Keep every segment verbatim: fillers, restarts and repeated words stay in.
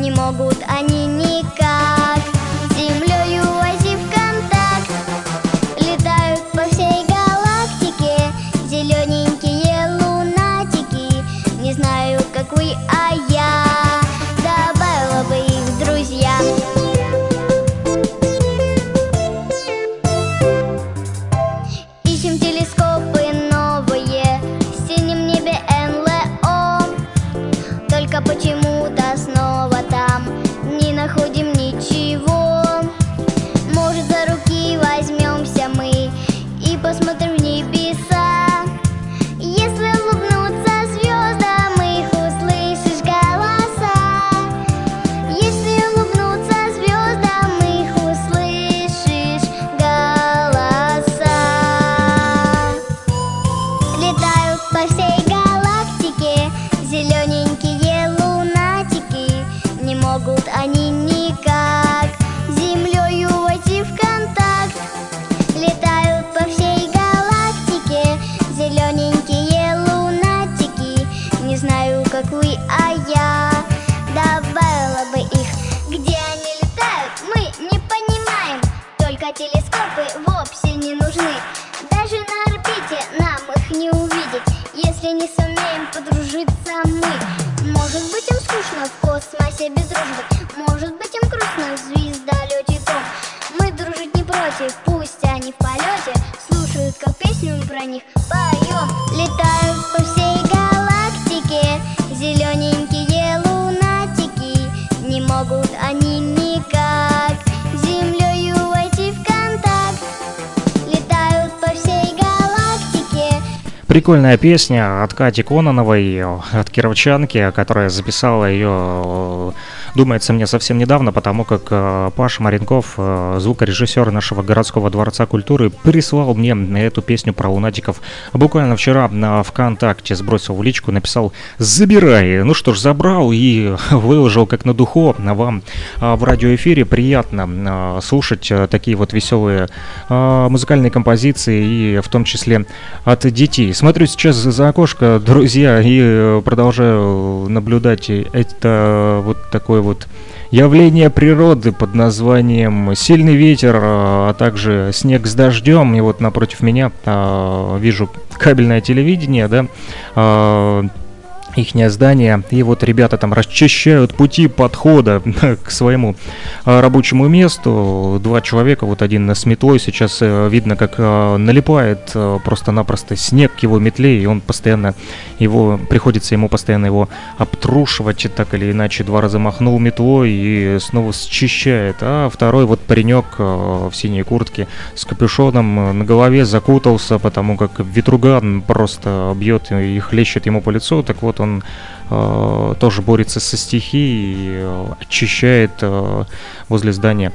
не могут они никак с землею войти в контакт. Летают по всей галактике зелененькие лунатики. Не знаю, как вы, а я добавила бы их в друзья. Ищем телескопы новые в синем небе эн эл о. Только почему-то снова там не находим ничего. Может, за руки возьмемся мы и посмотрим в небеса. Если улыбнутся звездам, их услышишь голоса. Если улыбнутся звездам, их услышишь голоса. Летают по всей галактике зелененькие лунатики. Не могут они никак с землею войти в контакт. Летают по всей галактике зелененькие лунатики. Не знаю, как вы, а я добавила бы их. Где они летают, мы не понимаем. Только телескопы вовсе не нужны. Даже на орбите нам их не увидеть, если не сумеем подружиться мы. Может быть, им скучно в космосе без дружбы. Может быть, им грустно в звездолете том. Мы дружить не против, пусть они в полете слушают, как песню мы про них поем. Летают по всей галактике зелененькие лунатики. Не могут они никак с землею войти в контакт. Летают по всей галактике. Прикольная песня от Кати Кононовой, от кировчанки, которая записала ее, думается, мне совсем недавно, потому как Паша Маренков, звукорежиссер нашего городского дворца культуры, прислал мне эту песню про лунатиков буквально вчера на ВКонтакте, сбросил в личку, написал «Забирай». Ну что ж, забрал и выложил как на духу. Вам в радиоэфире приятно слушать такие вот веселые музыкальные композиции, и в том числе от детей. Смотрю сейчас за окошко, друзья, и продолжаю наблюдать это вот такое вот явление природы под названием «Сильный ветер», а также «Снег с дождем». И вот напротив меня а, вижу кабельное телевидение, да, а, ихнее здание, и вот ребята там расчищают пути подхода к своему а, рабочему месту. Два человека, вот один с метлой, сейчас а, видно, как а, налипает а, просто-напросто снег к его метле, и он постоянно его, приходится ему постоянно его обтрушивать, так или иначе. Два раза махнул метлой и снова счищает. А второй вот паренек а, в синей куртке с капюшоном на голове закутался, потому как ветруган просто бьет и хлещет ему по лицу. Так вот, он э, тоже борется со стихией и э, очищает э, возле здания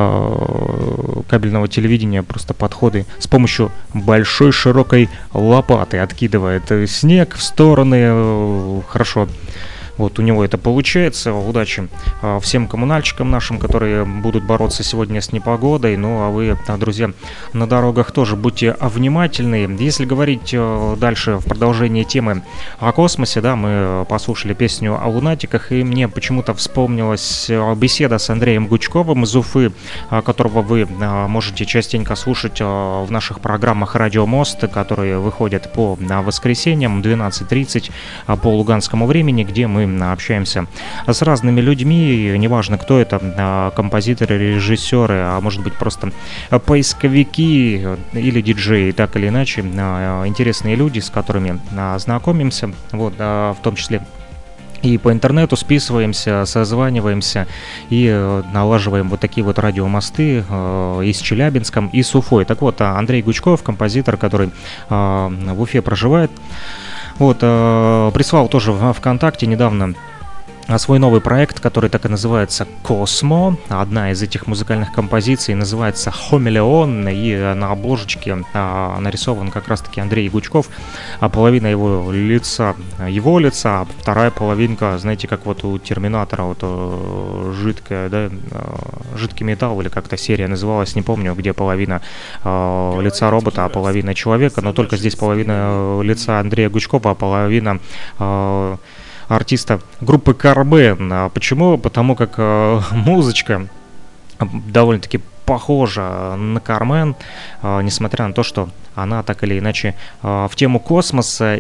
э, кабельного телевидения просто подходы с помощью большой широкой лопаты. Откидывает снег в стороны. Э, хорошо. Вот у него это получается. Удачи а, всем коммунальщикам нашим, которые будут бороться сегодня с непогодой. Ну, а вы, друзья, на дорогах тоже будьте внимательны. Если говорить а, дальше в продолжении темы о космосе, да, мы послушали песню о лунатиках, и мне почему-то вспомнилась беседа с Андреем Гучковым из Уфы, а, которого вы а, можете частенько слушать а, в наших программах «Радио Мост», которые выходят по а, воскресеньям двенадцать тридцать а, по луганскому времени, где мы общаемся с разными людьми, неважно, кто это, композиторы, режиссеры, а может быть просто поисковики или диджеи, так или иначе, интересные люди, с которыми знакомимся, вот, в том числе и по интернету списываемся, созваниваемся и налаживаем вот такие вот радиомосты э, и с Челябинском, и с Уфой. Так вот, Андрей Гучков, композитор, который э, в Уфе проживает, вот, э, прислал тоже в ВКонтакте недавно свой новый проект, который так и называется «Космо». Одна из этих музыкальных композиций называется «Хомелеон», и на обложечке а, нарисован как раз-таки Андрей Гучков, а половина его лица, его лица, а вторая половинка, знаете, как вот у Терминатора, вот жидкая, да, жидкий металл, или как-то серия называлась, не помню, где половина а, лица робота, а половина человека, но только здесь половина лица Андрея Гучкова, а половина... А, артиста группы Карбен. А почему? Потому как э, музычка довольно-таки похожа на Кармен, э, несмотря на то, что она так или иначе э, в тему космоса.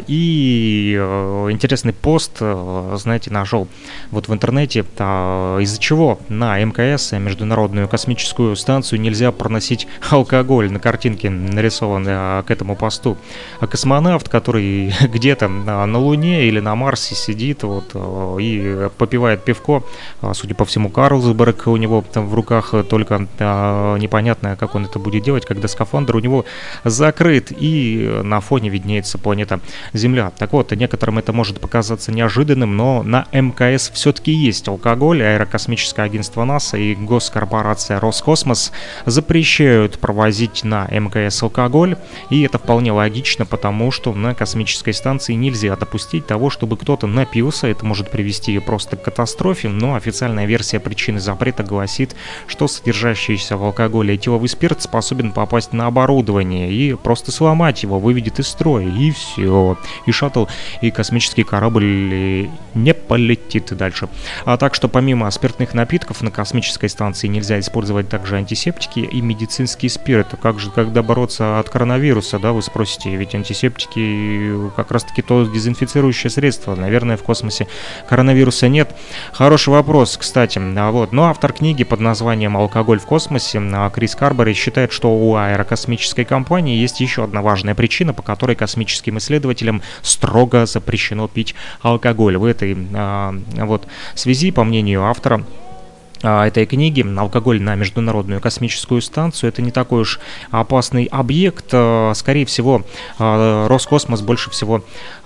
И э, интересный пост, э, знаете, нашел вот в интернете, э, из-за чего на эм ка эс, Международную космическую станцию, нельзя проносить алкоголь. На картинке нарисован э, к этому посту космонавт, который где-то на Луне или на Марсе сидит вот, э, и попивает пивко. Э, судя по всему, Карлсберг у него там в руках, только э, непонятно, как он это будет делать, когда скафандр у него закрыт, и на фоне виднеется планета Земля. Так вот, некоторым это может показаться неожиданным, но на эм ка эс все-таки есть алкоголь. Аэрокосмическое агентство НАСА и госкорпорация Роскосмос запрещают провозить на эм ка эс алкоголь, и это вполне логично, потому что на космической станции нельзя допустить того, чтобы кто-то напился. Это может привести просто к катастрофе, но официальная версия причины запрета гласит, что содержащийся в алкоголе этиловый спирт способен попасть на оборудование и просто просто сломать его, выведет из строя, и все. И шаттл, и космический корабль не полетит дальше. А так что помимо спиртных напитков на космической станции нельзя использовать также антисептики и медицинский спирт. Как же, когда бороться от коронавируса, да, вы спросите, ведь антисептики как раз-таки то дезинфицирующее средство. Наверное, в космосе коронавируса нет. Хороший вопрос, кстати. А вот. Но автор книги под названием «Алкоголь в космосе» Крис Карбери считает, что у аэрокосмической компании есть еще одна важная причина, по которой космическим исследователям строго запрещено пить алкоголь. В этой а, вот, связи, по мнению автора этой книги, алкоголь на Международную космическую станцию — это не такой уж опасный объект. Скорее всего, Роскосмос больше всего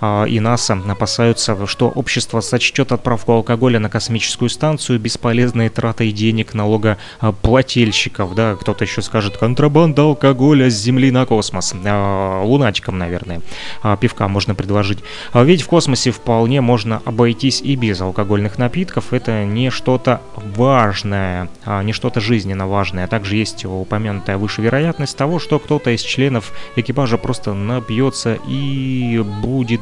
и НАСА опасаются, что общество сочтет отправку алкоголя на космическую станцию бесполезной тратой денег налогоплательщиков. Да, кто-то еще скажет: контрабанда алкоголя с Земли на космос. Лунатикам, наверное, пивка можно предложить. Ведь в космосе вполне можно обойтись и без алкогольных напитков. Это не что-то важное. Важное, а не что-то жизненно важное. Также есть упомянутая выше вероятность того, что кто-то из членов экипажа просто напьется и будет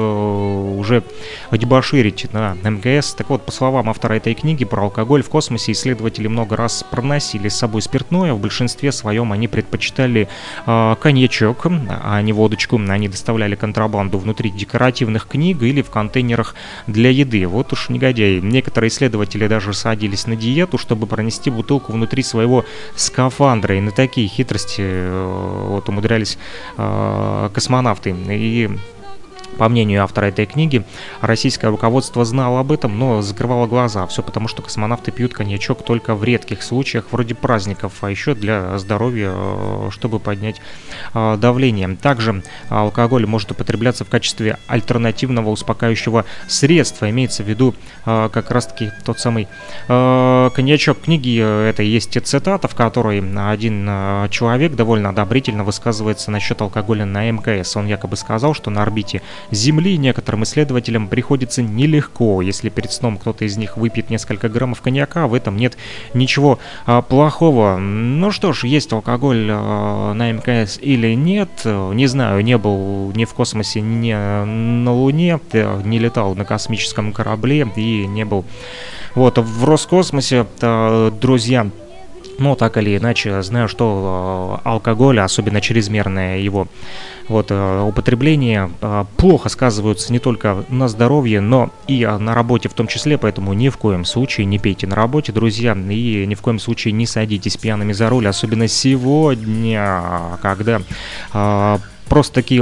э, уже дебоширить на эм ка эс. Так вот, по словам автора этой книги про алкоголь в космосе, исследователи много раз проносили с собой спиртное. В большинстве своем они предпочитали э, коньячок, а не водочку. Они доставляли контрабанду внутри декоративных книг или в контейнерах для еды. Вот уж негодяи. Некоторые исследователи даже садились на диету, чтобы пронести бутылку внутри своего скафандра. И на такие хитрости э, вот, умудрялись э, космонавты. И по мнению автора этой книги, российское руководство знало об этом, но закрывало глаза. Все потому, что космонавты пьют коньячок только в редких случаях, вроде праздников, а еще для здоровья, чтобы поднять э, давление. Также алкоголь может употребляться в качестве альтернативного успокаивающего средства. Имеется в виду э, как раз-таки тот самый э, коньячок. В книге это есть цитата, в которой один э, человек довольно одобрительно высказывается насчет алкоголя на эм ка эс. Он якобы сказал, что на орбите Земли некоторым исследователям приходится нелегко. Если перед сном кто-то из них выпьет несколько граммов коньяка, в этом нет ничего а, плохого. Ну что ж, есть алкоголь а, на эм ка эс или нет, не знаю, не был ни в космосе, ни на Луне, не летал на космическом корабле и не был вот в Роскосмосе, а, друзья. Но так или иначе, знаю, что э, алкоголь, особенно чрезмерное его вот, э, употребление, э, плохо сказываются не только на здоровье, но и э, на работе в том числе, поэтому ни в коем случае не пейте на работе, друзья, и ни в коем случае не садитесь пьяными за руль, особенно сегодня, когда э, просто таки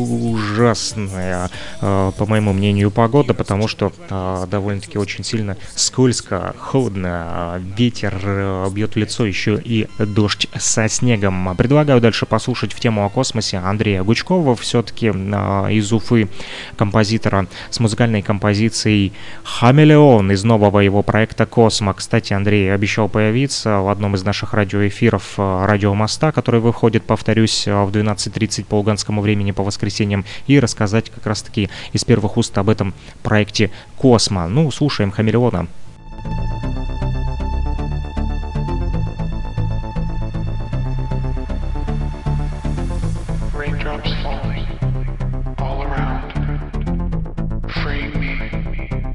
ужасная, э, по моему мнению, погода, потому что э, довольно-таки очень сильно скользко, холодно, э, ветер э, бьет в лицо, еще и дождь со снегом. Предлагаю дальше послушать в тему о космосе Андрея Гучкова, все-таки э, из Уфы, композитора с музыкальной композицией «Хамелеон» из нового его проекта «Космо». Кстати, Андрей обещал появиться в одном из наших радиоэфиров э, «Радио Моста», который выходит, повторюсь, в двенадцать тридцать по луганскому времени по воскресеньям, и рассказать как раз-таки из первых уст об этом проекте «Космо». Ну, слушаем «Хамелеона». Raindrops falling all around, free me.